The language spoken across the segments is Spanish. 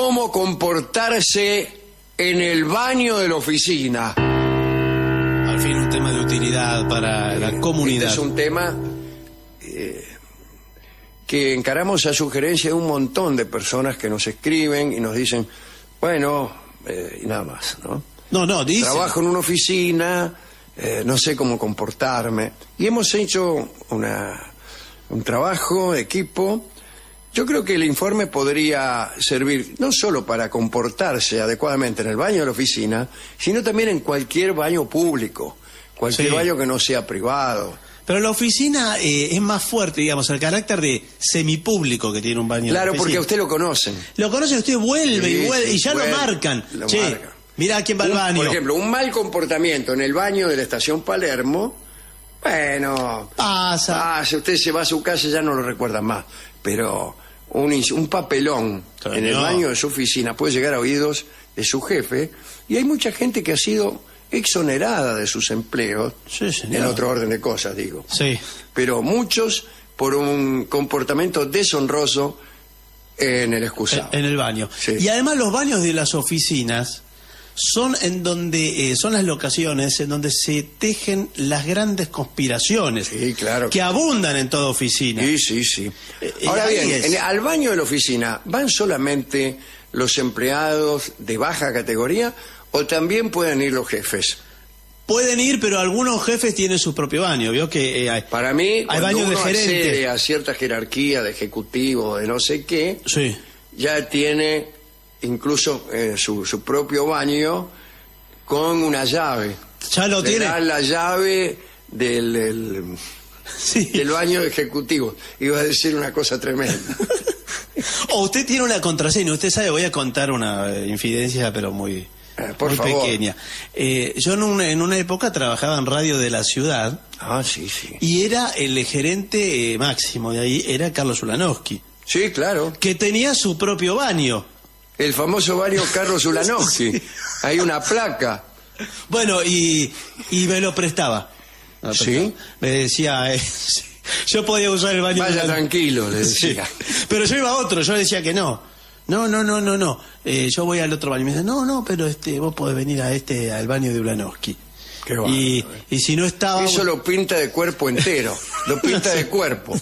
cómo comportarse en el baño de la oficina. Al fin un tema de utilidad para la comunidad. Este es un tema que encaramos a sugerencia de un montón de personas que nos escriben y nos dicen, bueno, y nada más, ¿no? No, dice. Trabajo en una oficina, no sé cómo comportarme. Y hemos hecho un trabajo de equipo. Yo creo que el informe podría servir no solo para comportarse adecuadamente en el baño de la oficina, sino también en cualquier baño público, cualquier baño que no sea privado. Pero la oficina es más fuerte, digamos, el carácter de semipúblico que tiene un baño. Claro, de porque a usted lo conocen. Lo conocen, usted vuelve Sí, y vuelve, sí, y ya vuelve, lo marcan. lo Che, marcan. mirá quién va al baño. Por ejemplo, un mal comportamiento en el baño de la estación Palermo, bueno, Pasa. si usted se va a su casa ya no lo recuerda más. Pero un papelón Señor. en el baño de su oficina puede llegar a oídos de su jefe, y hay mucha gente que ha sido exonerada de sus empleos, Sí, señor. en otro orden de cosas, digo. Sí. Pero muchos por un comportamiento deshonroso en el excusado. En el baño. Sí. Y además los baños de las oficinas son en donde son las locaciones en donde se tejen las grandes conspiraciones. Sí, claro. Que abundan en toda oficina. Sí. Ahora ahí bien, es. al baño de la oficina, ¿van solamente los empleados de baja categoría o también pueden ir los jefes? Pueden ir, pero algunos jefes tienen su propio baño. Vio que hay Para mí, hay cuando baños de uno gerente. accede a cierta jerarquía de ejecutivo, de no sé qué, Sí. ya tiene incluso su propio baño con una llave. Ya lo Le tiene. dan la llave del Sí. baño ejecutivo. Iba a decir una cosa tremenda. O usted tiene una contraseña. Usted sabe, voy a contar una infidencia, pero muy, Por muy favor. pequeña. Yo en una época trabajaba en Radio de la Ciudad Ah, sí. y era el gerente máximo de ahí, era Carlos Ulanowski, Sí, claro. que tenía su propio baño. El famoso baño Carlos Ulanowski. Sí. Hay una placa. Bueno, y me lo prestaba. ¿Sí? Me decía, sí, yo podía usar el baño. Vaya de la- tranquilo, le Sí. decía. Pero yo iba a otro, yo decía que no. No. Yo voy al otro baño. Me dice, no, pero vos podés venir al baño de Ulanowski. Qué bárbaro, Y si no estaba... Eso lo pinta de cuerpo entero. Lo pinta de cuerpo.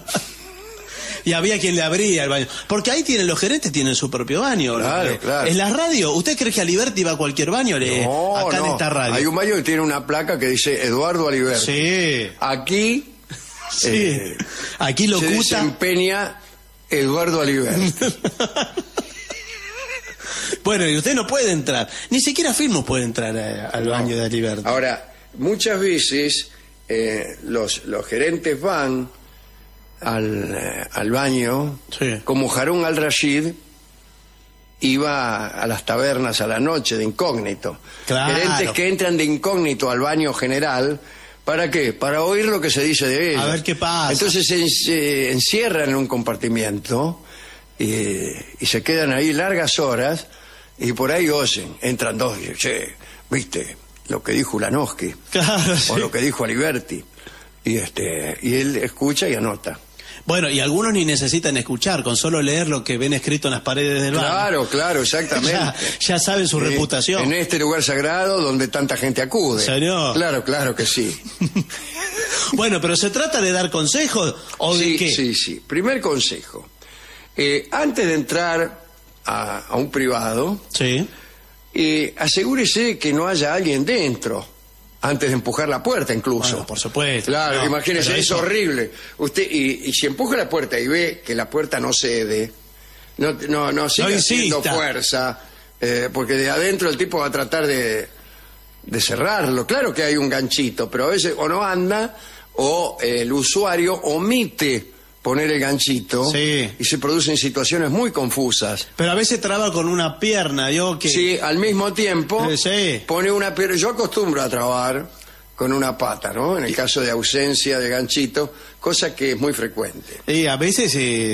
Y había quien le abría el baño. Porque ahí los gerentes tienen su propio baño. Claro, claro. En la radio, ¿usted cree que Aliberti va a cualquier baño? Acá en esta radio. Hay un baño que tiene una placa que dice Eduardo Aliberti. Sí. Aquí Sí. Aquí se locuta. desempeña Eduardo Aliberti. Bueno, y usted no puede entrar. Ni siquiera Firmus puede entrar al baño de Aliberti. Ahora, muchas veces los gerentes van al baño, Sí. como Harún al-Rashid iba a las tabernas a la noche de incógnito. Claro. Gerentes que entran de incógnito al baño general, ¿para qué? Para oír lo que se dice de ellos. A ver qué pasa. Entonces se encierran en un compartimiento y se quedan ahí largas horas y por ahí oyen, entran dos y dicen, che, ¿viste lo que dijo Ulanowski? Claro, sí. O lo que dijo Aliberti. Y él escucha y anota. Bueno, y algunos ni necesitan escuchar, con solo leer lo que ven escrito en las paredes del baño. Claro, exactamente. Ya saben su reputación. En este lugar sagrado donde tanta gente acude. Señor. Claro que sí. Bueno, pero ¿se trata de dar consejos o de qué? Sí. Primer consejo. Antes de entrar a un privado, Sí. asegúrese que no haya alguien dentro. Antes de empujar la puerta, incluso. Bueno, por supuesto. Claro, No, imagínese, pero es eso- horrible. Usted y si empuja la puerta y ve que la puerta no cede, no sigue haciendo insista. fuerza, porque de adentro el tipo va a tratar de cerrarlo. Claro que hay un ganchito, pero a veces o no anda o el usuario omite poner el ganchito Sí. y se producen situaciones muy confusas. Pero a veces traba con una pierna, yo que... Sí, al mismo tiempo Sí. pone una pierna. Yo acostumbro a trabajar con una pata, ¿no? En el caso de ausencia de ganchito, cosa que es muy frecuente. Y a veces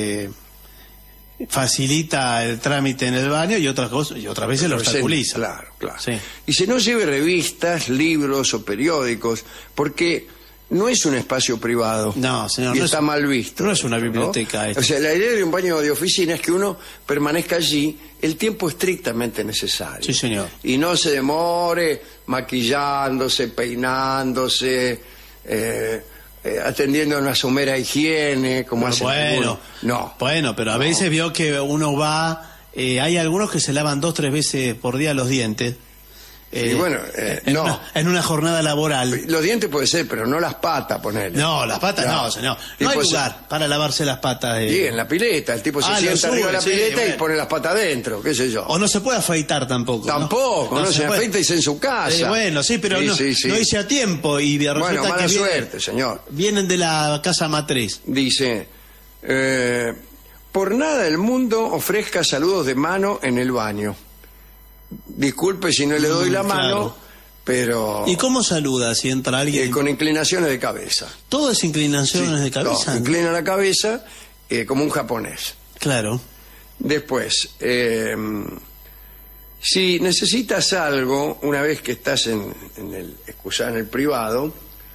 facilita el trámite en el baño y otras cosas, y otras veces lo obstaculiza. Claro. Sí. Y si no lleve revistas, libros o periódicos, porque no es un espacio privado. No, señor. Y No está es, mal visto. no es una biblioteca. O sea, la idea de un baño de oficina es que uno permanezca allí el tiempo estrictamente necesario. Sí, señor. Y no se demore maquillándose, peinándose, atendiendo a una somera higiene, como hacen algunos. No. Bueno, pero a veces veo que uno va... hay algunos que se lavan 2 o 3 veces por día los dientes. Y bueno, no. En una jornada laboral. Los dientes puede ser, pero no las patas, ponele. No, las patas no, señor. No hay lugar para lavarse las patas. Sí, en la pileta. El tipo se sienta arriba de la pileta y pone las patas adentro, qué sé yo. O no se puede afeitar tampoco. Tampoco, no se afeita y se en su casa. Bueno, sí, pero no hice a tiempo y resulta bueno, mala que suerte, señor. Vienen de la casa matriz. Dice, por nada del mundo ofrezca saludos de mano en el baño. Disculpe si no le doy la mano, claro. Pero... ¿Y cómo saluda si entra alguien? Con inclinaciones de cabeza. ¿Todo es inclinaciones de cabeza? No, inclina la cabeza como un japonés. Claro. Después, si necesitas algo, una vez que estás en el privado,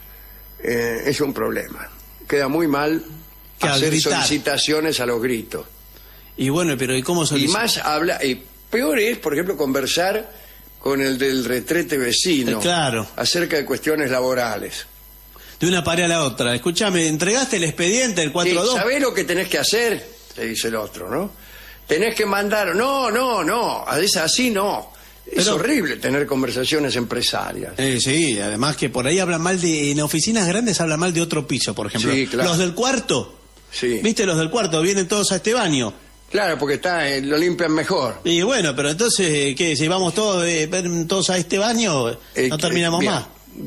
es un problema. Queda muy mal hacer gritar. Solicitaciones a los gritos. Y bueno, pero ¿y cómo solicitar? Y más habla... peor es, por ejemplo, conversar con el del retrete vecino. Claro. Acerca de cuestiones laborales. De una pared a la otra. Escúchame, ¿entregaste el expediente, el 4.2? ¿Sabés lo que tenés que hacer? Te dice el otro, ¿no? Tenés que mandar... No. Así no. Es horrible tener conversaciones empresarias. Sí, además que por ahí hablan mal de... En oficinas grandes hablan mal de otro piso, por ejemplo. Sí, claro. Los del cuarto. Sí. ¿Viste? Los del cuarto vienen todos a este baño. Claro, porque lo limpian mejor. Y bueno, pero entonces, ¿qué? Si vamos todos a este baño, no terminamos bien, más.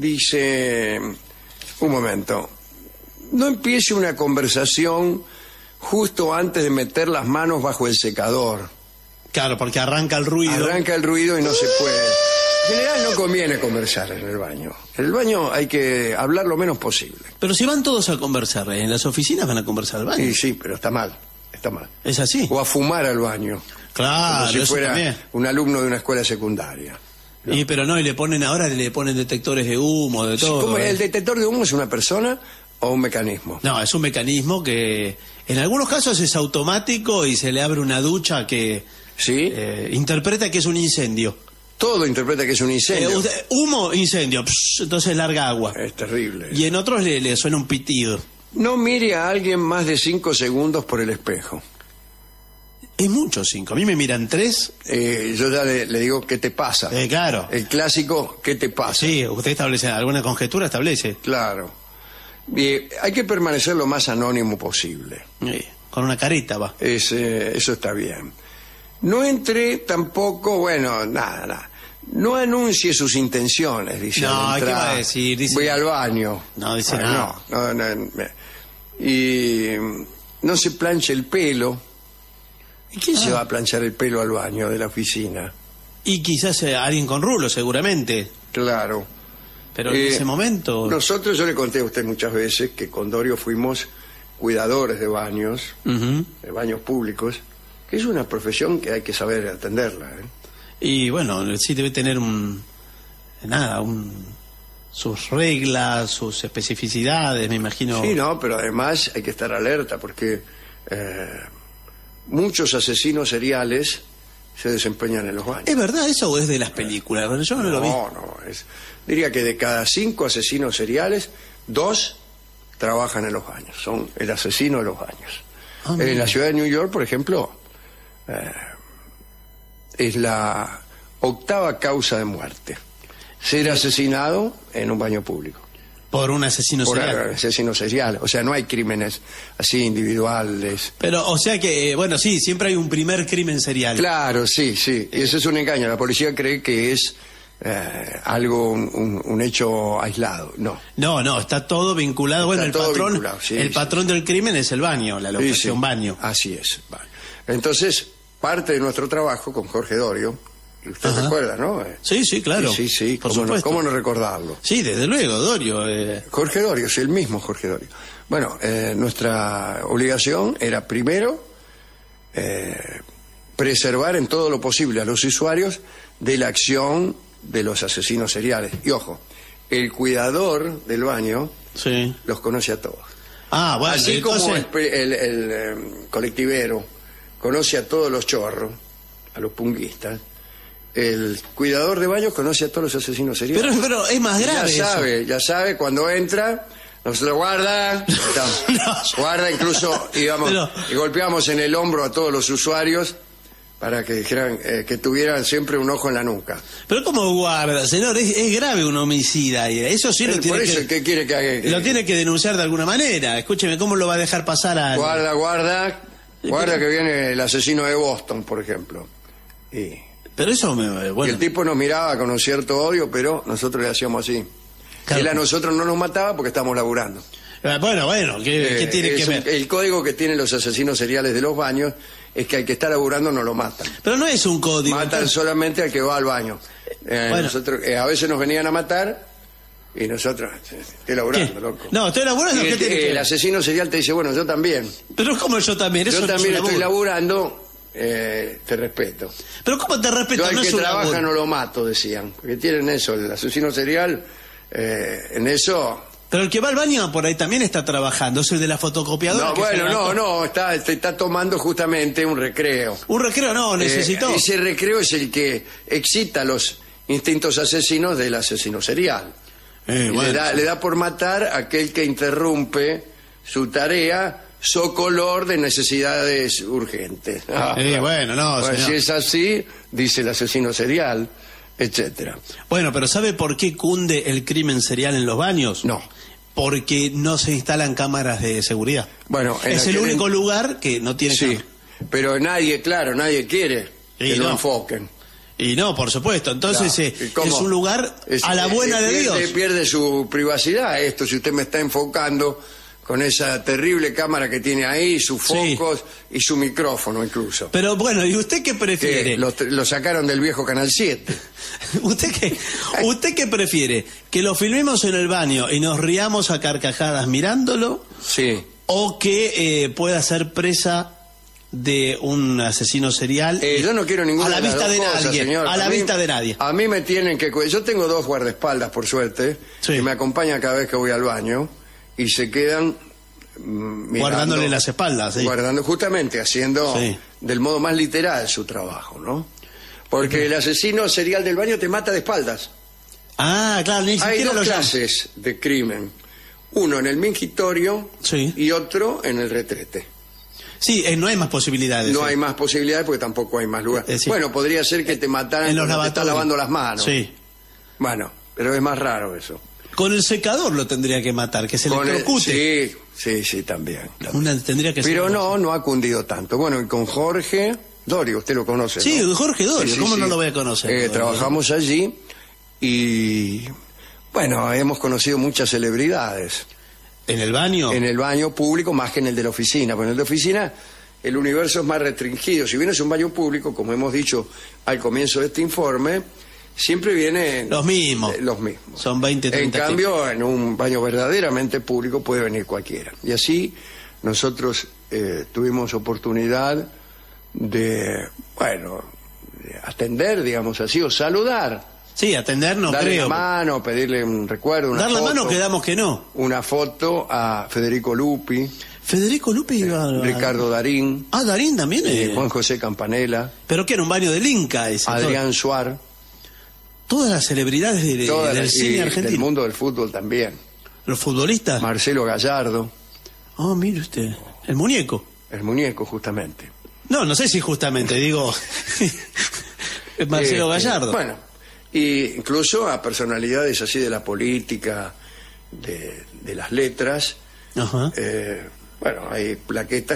Dice, un momento, no empiece una conversación justo antes de meter las manos bajo el secador. Claro, porque arranca el ruido. Arranca el ruido y no se puede. En general no conviene conversar en el baño. En el baño hay que hablar lo menos posible. Pero si van todos a conversar, en las oficinas van a conversar al baño. Sí, pero está mal. Está mal. ¿Es así? O a fumar al baño. Claro, como si fuera también. Un alumno de una escuela secundaria. ¿No? Pero no, y le ponen detectores de humo, de todo. ¿Cómo, ¿el detector de humo es una persona o un mecanismo? No, es un mecanismo que en algunos casos es automático y se le abre una ducha que ¿sí? Interpreta que es un incendio. Todo interpreta que es un incendio. Humo, incendio, entonces larga agua. Es terrible. Y en otros le suena un pitido. No mire a alguien más de 5 segundos por el espejo. Es mucho 5. A mí me miran 3. Yo ya le digo, ¿qué te pasa? Claro. El clásico, ¿qué te pasa? Sí, usted establece alguna conjetura, establece. Claro. Hay que permanecer lo más anónimo posible. Con una carita va. Eso está bien. No entre tampoco, bueno, nada. No anuncie sus intenciones, dice. No, ¿qué va a decir? Dice, voy al baño. No, dice nada. No. Y no se planche el pelo. ¿Y quién se va a planchar el pelo al baño de la oficina? Y quizás alguien con rulo, seguramente. Claro. Pero en ese momento... Nosotros, yo le conté a usted muchas veces que con Dorio fuimos cuidadores de baños, de baños públicos, que es una profesión que hay que saber atenderla, Y bueno, sí debe tener sus reglas, sus especificidades, me imagino. Sí, no, pero además hay que estar alerta porque muchos asesinos seriales se desempeñan en los baños. ¿Es verdad eso o es de las películas? Yo no lo vi. No, diría que de cada 5 asesinos seriales, 2 trabajan en los baños, son el asesino de los baños. En la ciudad de New York, por ejemplo, es la 8ª causa de muerte. Ser asesinado en un baño público. Por un asesino serial. Por asesino serial. O sea, no hay crímenes así individuales. Pero, o sea que, bueno, sí, siempre hay un primer crimen serial. Claro, sí. Y eso es un engaño. La policía cree que es algo, un hecho aislado. No, está todo vinculado. Está bueno, todo vinculado, el patrón del crimen es el baño, la locación baño. Así es. Entonces, parte de nuestro trabajo con Jorge Dorio, y usted recuerda, ¿no? Sí, claro. Sí, por supuesto. ¿Cómo no recordarlo? Sí, desde luego, Dorio. Jorge Dorio, sí, el mismo Jorge Dorio. Bueno, nuestra obligación era primero preservar en todo lo posible a los usuarios de la acción de los asesinos seriales. Y ojo, el cuidador del baño Sí. los conoce a todos. Ah, bueno, Así entonces... como el colectivero conoce a todos los chorros, a los punguistas, el cuidador de baños conoce a todos los asesinos seriales. Pero es más grave Ya sabe, cuando entra, nos lo guarda, guarda, incluso íbamos y golpeamos en el hombro a todos los usuarios para que dijeran que tuvieran siempre un ojo en la nuca. Pero ¿cómo guarda, señor? Es grave un homicida. Eso sí lo tiene por eso, ¿qué quiere que haga? Lo tiene que denunciar de alguna manera. Escúcheme, ¿cómo lo va a dejar pasar a...? Guarda que viene el asesino de Boston, por ejemplo. Pero eso y el tipo nos miraba con un cierto odio, pero nosotros le hacíamos así. Claro. Él a nosotros no nos mataba porque estamos laburando. Bueno, ¿qué tiene que ver? El código que tienen los asesinos seriales de los baños es que al que está laburando no lo matan. Pero no es un código. Matan solamente al que va al baño. Nosotros, a veces nos venían a matar y nosotros, estoy laburando, loco. No, estoy laburando. Y el asesino serial te dice, bueno, yo también. Pero ¿cómo yo también? Yo también estoy laburando, te respeto. Pero ¿cómo te respeto? Yo al que trabaja no lo mato, decían. Porque tienen eso, el asesino serial, en eso... Pero el que va al baño por ahí también está trabajando, es el de la fotocopiadora. No, está tomando justamente un recreo. Un recreo no, necesitó. Ese recreo es el que excita los instintos asesinos del asesino serial. Le da por matar a aquel que interrumpe su tarea socolor de necesidades urgentes. Si es así, dice el asesino serial, etcétera. Bueno, pero ¿sabe por qué cunde el crimen serial en los baños? No. Porque no se instalan cámaras de seguridad. Bueno, es el único lugar que no tiene cámaras. Pero nadie quiere que lo enfoquen. Y no, por supuesto. Entonces es un lugar a la buena de Dios. Pierde su privacidad esto, si usted me está enfocando con esa terrible cámara que tiene ahí, sus focos y su micrófono incluso. Pero bueno, ¿y usted qué prefiere? Lo sacaron del viejo Canal 7. ¿Usted qué prefiere? ¿Que lo filmemos en el baño y nos riamos a carcajadas mirándolo? Sí. ¿O que pueda ser presa de un asesino serial? Yo no quiero ninguna a la vista de nadie, señor. A la vista de nadie. A mí me tienen que... Yo tengo 2 guardaespaldas, por suerte, que me acompañan cada vez que voy al baño. Y se quedan guardándole las espaldas, justamente haciendo del modo más literal su trabajo, ¿no? Porque el asesino serial del baño te mata de espaldas. Ah, claro, ni siquiera hay 2 clases de crimen, uno en el mingitorio y otro en el retrete. Sí, no hay más posibilidades. No hay más posibilidades porque tampoco hay más lugar. Bueno, podría ser que te mataran cuando te estás lavando las manos. Sí. Bueno, pero es más raro eso. Con el secador lo tendría que matar, que se le electrocute. Sí, también. Tendría que pero no ha cundido tanto. Bueno, y con Jorge Dorio, usted lo conoce, Sí, ¿no? Jorge Dorio, ¿cómo no lo voy a conocer? Trabajamos allí y, bueno, hemos conocido muchas celebridades. ¿En el baño? En el baño público más que en el de la oficina. Porque en el de la oficina el universo es más restringido. Si bien es un baño público, como hemos dicho al comienzo de este informe... Siempre vienen los mismos. Son 20, 30. En cambio, en un baño verdaderamente público puede venir cualquiera. Y así nosotros tuvimos oportunidad de atender, digamos así, o saludar. Sí, atender no darle creo. Darle la mano, pedirle un recuerdo, una foto. Dar la mano quedamos que no. Una foto a Federico Lupi. Federico Lupi iba a... Ricardo Darín. Ah, Darín también. Juan José Campanella. Pero que era un baño del Inca ese. Adrián Suar. Todas las celebridades del cine argentino. Del mundo del fútbol también. ¿Los futbolistas? Marcelo Gallardo. Oh, mire usted. El muñeco. El muñeco, justamente. No sé si justamente, digo... Marcelo Gallardo. Bueno, y incluso a personalidades así de la política, de las letras. Ajá. Hay plaquetas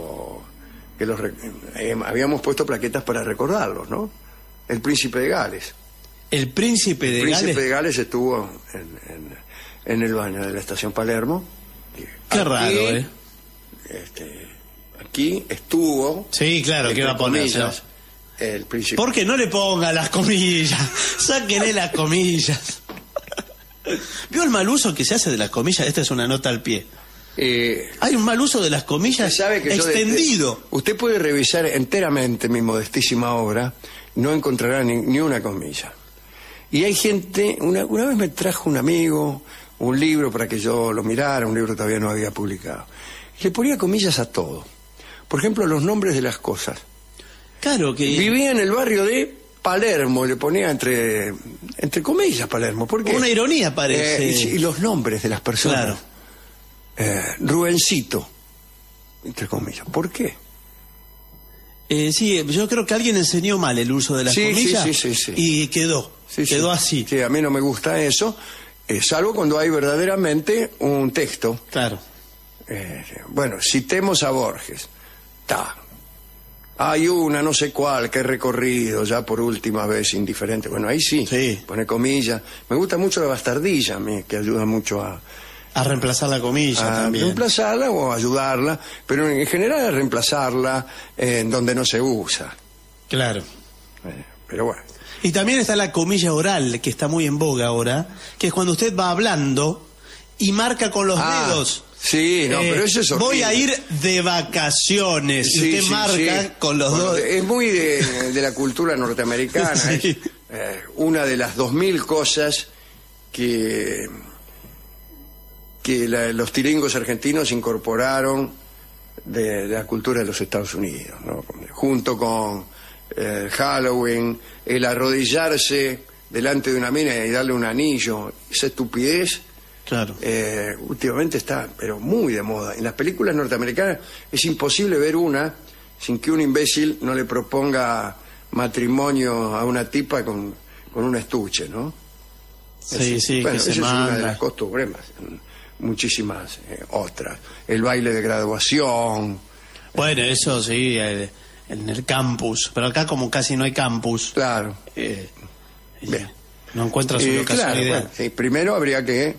habíamos puesto plaquetas para recordarlos, ¿no? El Príncipe de Gales. El Príncipe de Gales. El Príncipe de Gales estuvo en el baño de la estación Palermo. Qué raro, Aquí estuvo. Sí, claro, ¿qué va a poner? El Príncipe. ¿Por qué no le ponga las comillas? Sáquenle las comillas. ¿Vio el mal uso que se hace de las comillas? Esta es una nota al pie. Hay un mal uso de las comillas extendido. Usted puede revisar enteramente mi modestísima obra, no encontrará ni una comilla. Y hay gente, una vez me trajo un amigo un libro para que yo lo mirara, un libro que todavía no había publicado. Le ponía comillas a todo. Por ejemplo, los nombres de las cosas. Claro que... Vivía en el barrio de Palermo, le ponía entre comillas Palermo. ¿Por qué? Una ironía parece. Y los nombres de las personas. Claro. Rubencito, entre comillas. ¿Por qué? Sí, yo creo que alguien enseñó mal el uso de las comillas sí. Y quedó así. Sí, a mí no me gusta eso, salvo cuando hay verdaderamente un texto. Claro. Bueno, citemos a Borges. Hay una, no sé cuál, que he recorrido ya por última vez, indiferente. Bueno, ahí sí. Pone comillas. Me gusta mucho la bastardilla a mí, que ayuda mucho a reemplazar la comilla también. Reemplazarla o ayudarla, pero en general a reemplazarla en donde no se usa. Claro. Pero bueno. Y también está la comilla oral, que está muy en boga ahora, que es cuando usted va hablando y marca con los dedos. Sí, no, pero eso es horrible. Voy a ir de vacaciones. Sí, y usted marca con los dedos. Es muy de la cultura norteamericana. Sí. Es una de las 2000 cosas que los tiringos argentinos incorporaron de la cultura de los Estados Unidos, ¿no? Junto con Halloween, el arrodillarse delante de una mina y darle un anillo, esa estupidez. Claro. Últimamente está, pero muy de moda. En las películas norteamericanas es imposible ver una sin que un imbécil no le proponga matrimonio a una tipa con un estuche, ¿no? Sí, bueno, que esa es una de las costumbres más. Muchísimas otras. El baile de graduación. Bueno, eso sí, en el campus. Pero acá como casi no hay campus. Claro. Bien. No encuentra su locación claro, ideal. Bueno, primero habría que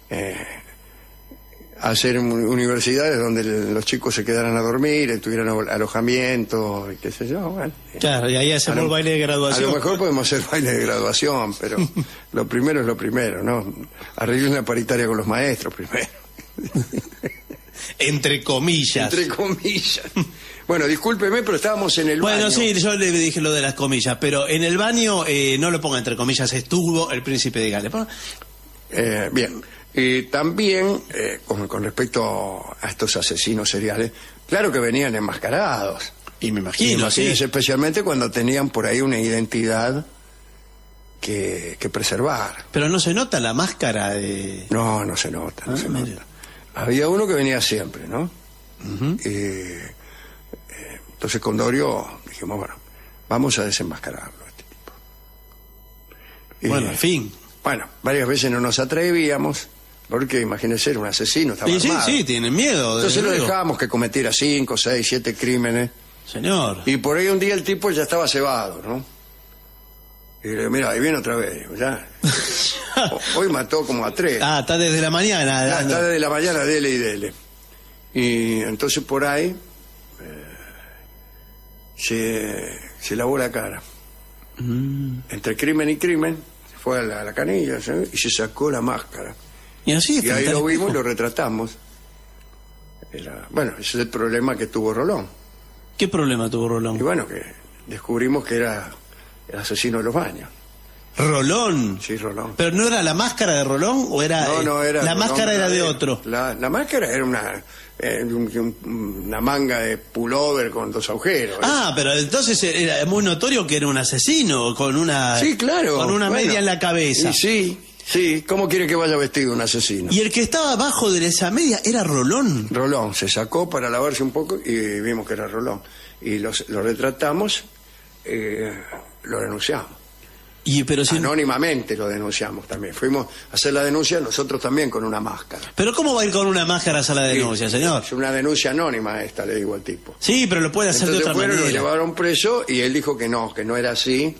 hacer universidades donde los chicos se quedaran a dormir, tuvieran alojamiento, y qué sé yo. Bueno, claro, y ahí hacemos el baile de graduación. A lo mejor podemos hacer baile de graduación, pero lo primero es lo primero, ¿no? Arreglar una paritaria con los maestros primero. Entre comillas. Entre comillas. Bueno, discúlpeme, pero estábamos en el baño. Bueno, sí, yo le dije lo de las comillas, pero en el baño no lo ponga entre comillas, estuvo el príncipe de Gales. Bien. También, con respecto a estos asesinos seriales, claro que venían enmascarados. Y me imagino, sí. Especialmente cuando tenían por ahí una identidad que preservar. Pero no se nota la máscara de... No se nota, no se nota. Había uno que venía siempre, ¿no? Entonces con Dorio dijimos, bueno, vamos a desenmascararlo a este tipo. Bueno, al fin. Bueno, varias veces no nos atrevíamos, porque imagínense, era un asesino, estaba armado. Sí, tienen miedo. Entonces lo dejábamos que cometiera 5, 6, 7 crímenes. Señor. Y por ahí un día el tipo ya estaba cebado, ¿no? Y le digo, mira, ahí viene otra vez. Digo, ya. Hoy mató como a 3. Está desde la mañana. Está desde la mañana, dele y dele. Y entonces por ahí se lavó la cara. Entre crimen y crimen, fue a la canilla, ¿sabes? Y se sacó la máscara. Y así y ahí lo vimos y lo retratamos. Bueno, ese es el problema que tuvo Rolón. ¿Qué problema tuvo Rolón? Y bueno, que descubrimos que era el asesino de los baños. ¿Rolón? Sí, Rolón. ¿Pero no era la máscara de Rolón o era...? No, era... La Rolón, máscara era de otro. La máscara era una manga de pullover con 2 agujeros. Pero entonces era muy notorio que era un asesino con una... Sí, claro. Con una media en la cabeza. Sí, ¿cómo quiere que vaya vestido un asesino? Y el que estaba abajo de esa media era Rolón. Rolón, se sacó para lavarse un poco y vimos que era Rolón. Y lo retratamos, lo denunciamos. Pero anónimamente lo denunciamos también. Fuimos a hacer la denuncia nosotros también con una máscara. ¿Pero cómo va a ir con una máscara a hacer la denuncia, señor? Es una denuncia anónima esta, le digo al tipo. Sí, pero lo puede hacer de otra manera. Lo llevaron preso y él dijo que no era así.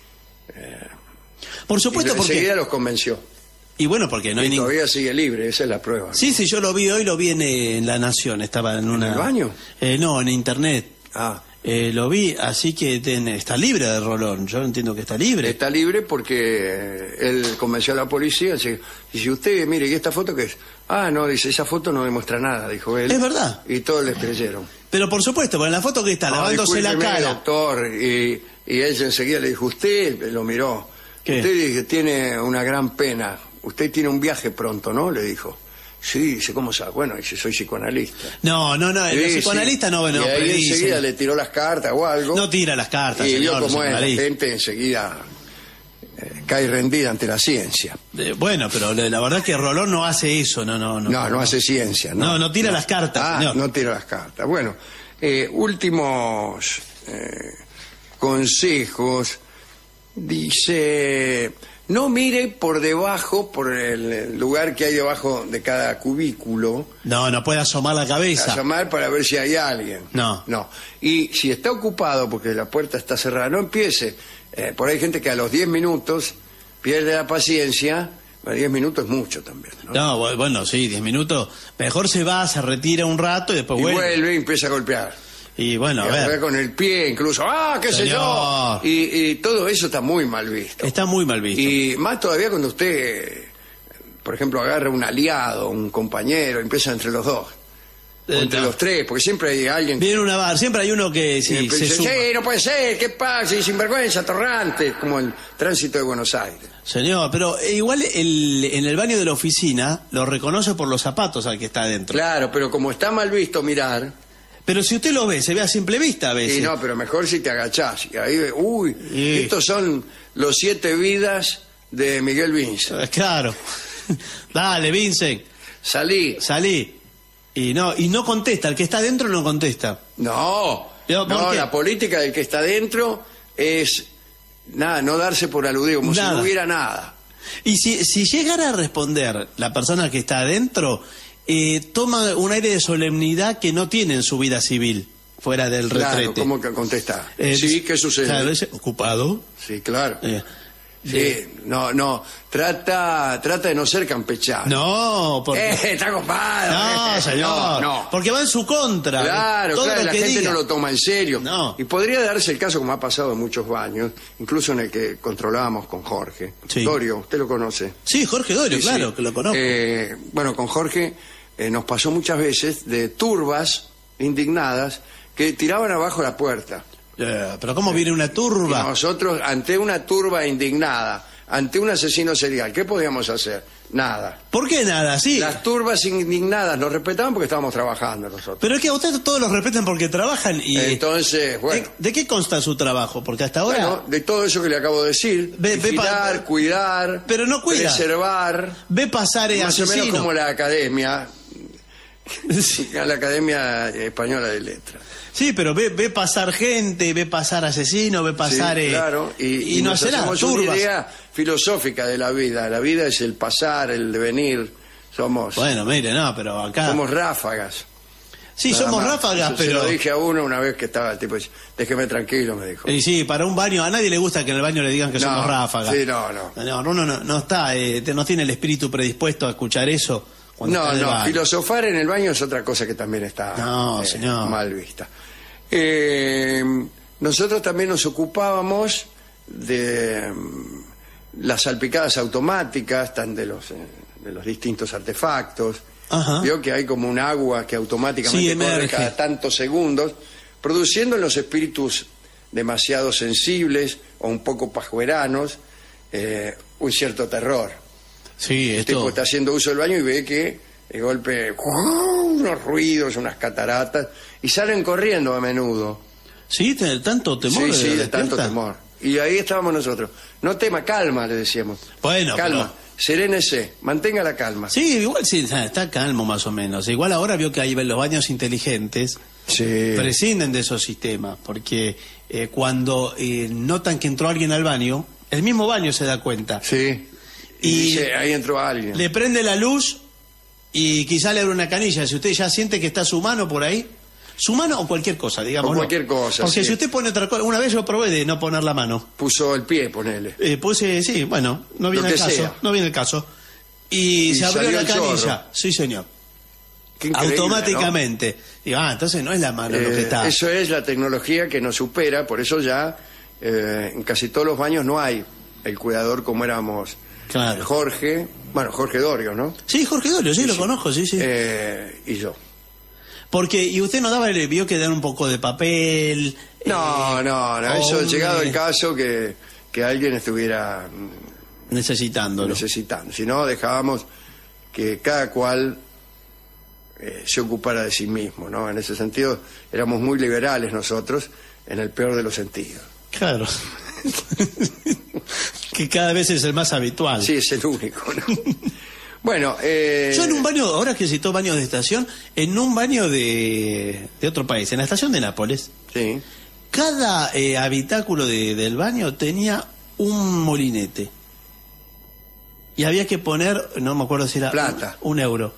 Por supuesto, porque... Enseguida los convenció. Y bueno, porque no hay ningún... Todavía sigue libre, esa es la prueba. Sí, yo lo vi hoy, lo vi en La Nación, estaba en una... ¿En el baño? No, en internet. Lo vi, así que está libre de Rolón. Yo entiendo que está libre. Está libre porque él convenció a la policía. Dice, usted, mire, ¿y esta foto qué es? No, dice, esa foto no demuestra nada, dijo él. Es verdad. Y todos les creyeron. Pero por supuesto, porque en la foto que está, lavándose la cara. Doctor, y ella enseguida le dijo, usted lo miró. ¿Qué? Usted tiene una gran pena. usted tiene un viaje pronto, ¿no? Le dijo. Sí, dice, ¿cómo sabe? Bueno, dice, soy psicoanalista. No, el psicoanalista no, bueno. Y ahí enseguida le tiró las cartas o algo. No tira las cartas, y señor. Y vio cómo es, la gente enseguida cae rendida ante la ciencia. Bueno, pero la verdad es que Rolón no hace eso, no hace ciencia, ¿no? No tira las cartas, señor. No tira las cartas. Bueno, últimos consejos. Dice, no mire por debajo, por el lugar que hay debajo de cada cubículo. No puede asomar la cabeza. Asomar para ver si hay alguien. No. Y si está ocupado porque la puerta está cerrada, no empiece. Por ahí hay gente que a los 10 minutos pierde la paciencia. Bueno, 10 minutos es mucho también, ¿no? No, bueno, sí, 10 minutos. Mejor se va, se retira un rato y después vuelve y empieza a golpear. Y bueno, a ver. Con el pie incluso, qué sé yo. Y todo eso está muy mal visto. Está muy mal visto. Y más todavía cuando usted, por ejemplo, agarra un aliado, un compañero, empieza entre los dos. O entre los tres, porque siempre hay alguien. Viene una bar, siempre hay uno que sí, se suma. Sí, no puede ser, ¿qué pasa? Y sinvergüenza, atorrante, como el tránsito de Buenos Aires. Señor, pero igual en el baño de la oficina lo reconoce por los zapatos al que está adentro. Claro, pero como está mal visto mirar. Pero si usted lo ve, se ve a simple vista a veces. Sí, no, pero mejor si te agachás. Y ahí, estos son los 7 vidas de Miguel Vincent. Claro. Dale, Vincent. Salí. Y no contesta, el que está adentro no contesta. No, la política del que está adentro es no darse por aludido, como si no hubiera nada. Y si llegara a responder la persona que está adentro, toma un aire de solemnidad que no tiene en su vida civil, fuera del retrete. Claro, ¿cómo que contesta? Sí, ¿qué sucede? Claro, ¿ocupado? Sí, claro. Sí, trata de no ser campechano. No, porque... está ocupado. No, señor. No. Porque va en su contra. Claro, la gente no lo toma en serio. No. Y podría darse el caso, como ha pasado en muchos baños, incluso en el que controlábamos con Jorge. Sí. Dorio, ¿usted lo conoce? Sí, Jorge Dorio, sí, claro, que lo conozco. Bueno, con Jorge nos pasó muchas veces de turbas indignadas que tiraban abajo la puerta. Pero ¿cómo viene una turba? Y nosotros, ante una turba indignada, ante un asesino serial, ¿qué podíamos hacer? Nada. ¿Por qué nada? Sí. Las turbas indignadas nos respetaban porque estábamos trabajando nosotros. Pero es que a ustedes todos los respetan porque trabajan y... Entonces, bueno... ¿De qué consta su trabajo? Porque hasta ahora... Bueno, de todo eso que le acabo de decir. Vigilar, cuidar... Pero no cuida. Preservar... Ve pasar asesino. Más o menos como la academia... Sí. La Academia Española de Letras. Sí, pero ve pasar gente, ve pasar asesinos, ve pasar... Sí, claro, y no será turbas. Una idea filosófica de la vida. La vida es el pasar, el devenir. Somos... Bueno, mire, pero acá... Somos ráfagas. Sí, somos ráfagas, pero... Se lo dije a uno una vez que estaba el tipo, déjeme tranquilo, me dijo. Y sí, para un baño, a nadie le gusta que en el baño le digan que somos ráfagas. Sí, no. Uno no está, no tiene el espíritu predispuesto a escuchar eso. No, filosofar en el baño es otra cosa que también está señor, mal vista. Nosotros también nos ocupábamos de las salpicadas automáticas, de los distintos artefactos. Ajá. Vio que hay como un agua que automáticamente corre cada tantos segundos, produciendo en los espíritus demasiado sensibles o un poco pajueranos un cierto terror. Sí, el tipo está haciendo uso del baño y ve que de golpe unos ruidos, unas cataratas, y salen corriendo a menudo. Sí, de tanto temor. Sí, de tanto temor. Y ahí estábamos nosotros. No tema, calma, le decíamos. Bueno, calma, serénese, mantenga la calma. Sí, igual sí, está calmo más o menos. Igual ahora vio que ahí los baños inteligentes prescinden de esos sistemas, porque cuando notan que entró alguien al baño, el mismo baño se da cuenta. Sí. Y dice, ahí entró alguien. Le prende la luz y quizá le abre una canilla. Si usted ya siente que está su mano por ahí, su mano o cualquier cosa, digamos. O cualquier cosa. Porque si usted pone otra cosa, una vez yo probé de no poner la mano. Puso el pie, ponele. Puse, sí, bueno, no viene el caso. No viene el caso. Y se abrió la canilla. Chorro. Sí, señor. Automáticamente. ¿No? Digo, entonces no es la mano lo que está. Eso es la tecnología que nos supera, por eso ya en casi todos los baños no hay el cuidador como éramos. Claro. Jorge Dorio, ¿no? Sí, Jorge Dorio, sí, lo conozco, sí. Y yo. Porque, y usted no vio que dan un poco de papel. No, eso, llegado el caso que alguien estuviera necesitándolo. Necesitando. Si no, dejábamos que cada cual se ocupara de sí mismo, ¿no? En ese sentido, éramos muy liberales nosotros, en el peor de los sentidos. Claro. Que cada vez es el más habitual. Sí, es el único, ¿no? Bueno, yo en un baño, ahora que citó baños de estación, en un baño de otro país, en la estación de Nápoles, sí, cada habitáculo del baño tenía un molinete. Y había que poner, no me acuerdo si era plata, un euro.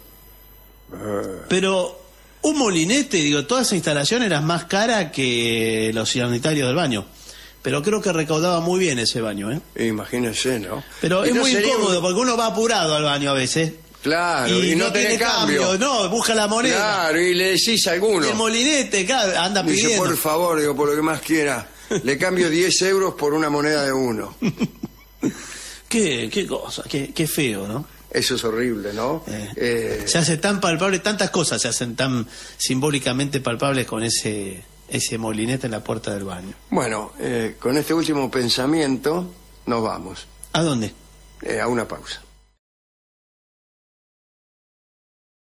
Pero un molinete, digo, toda esa instalación era más cara que los sanitarios del baño. Pero creo que recaudaba muy bien ese baño, ¿eh? Imagínense, ¿no? Pero es muy incómodo porque uno va apurado al baño a veces. Claro, y no tiene cambio. No, busca la moneda. Claro, y le decís a alguno. Y el molinete, claro, anda pidiendo. Dice, por favor, digo, por lo que más quiera, le cambio 10 euros por una moneda de 1. Qué cosa, qué feo, ¿no? Eso es horrible, ¿no? Se hace tan palpable, tantas cosas se hacen tan simbólicamente palpables con ese molinete en la puerta del baño. Bueno, con este último pensamiento nos vamos. ¿A dónde? A una pausa.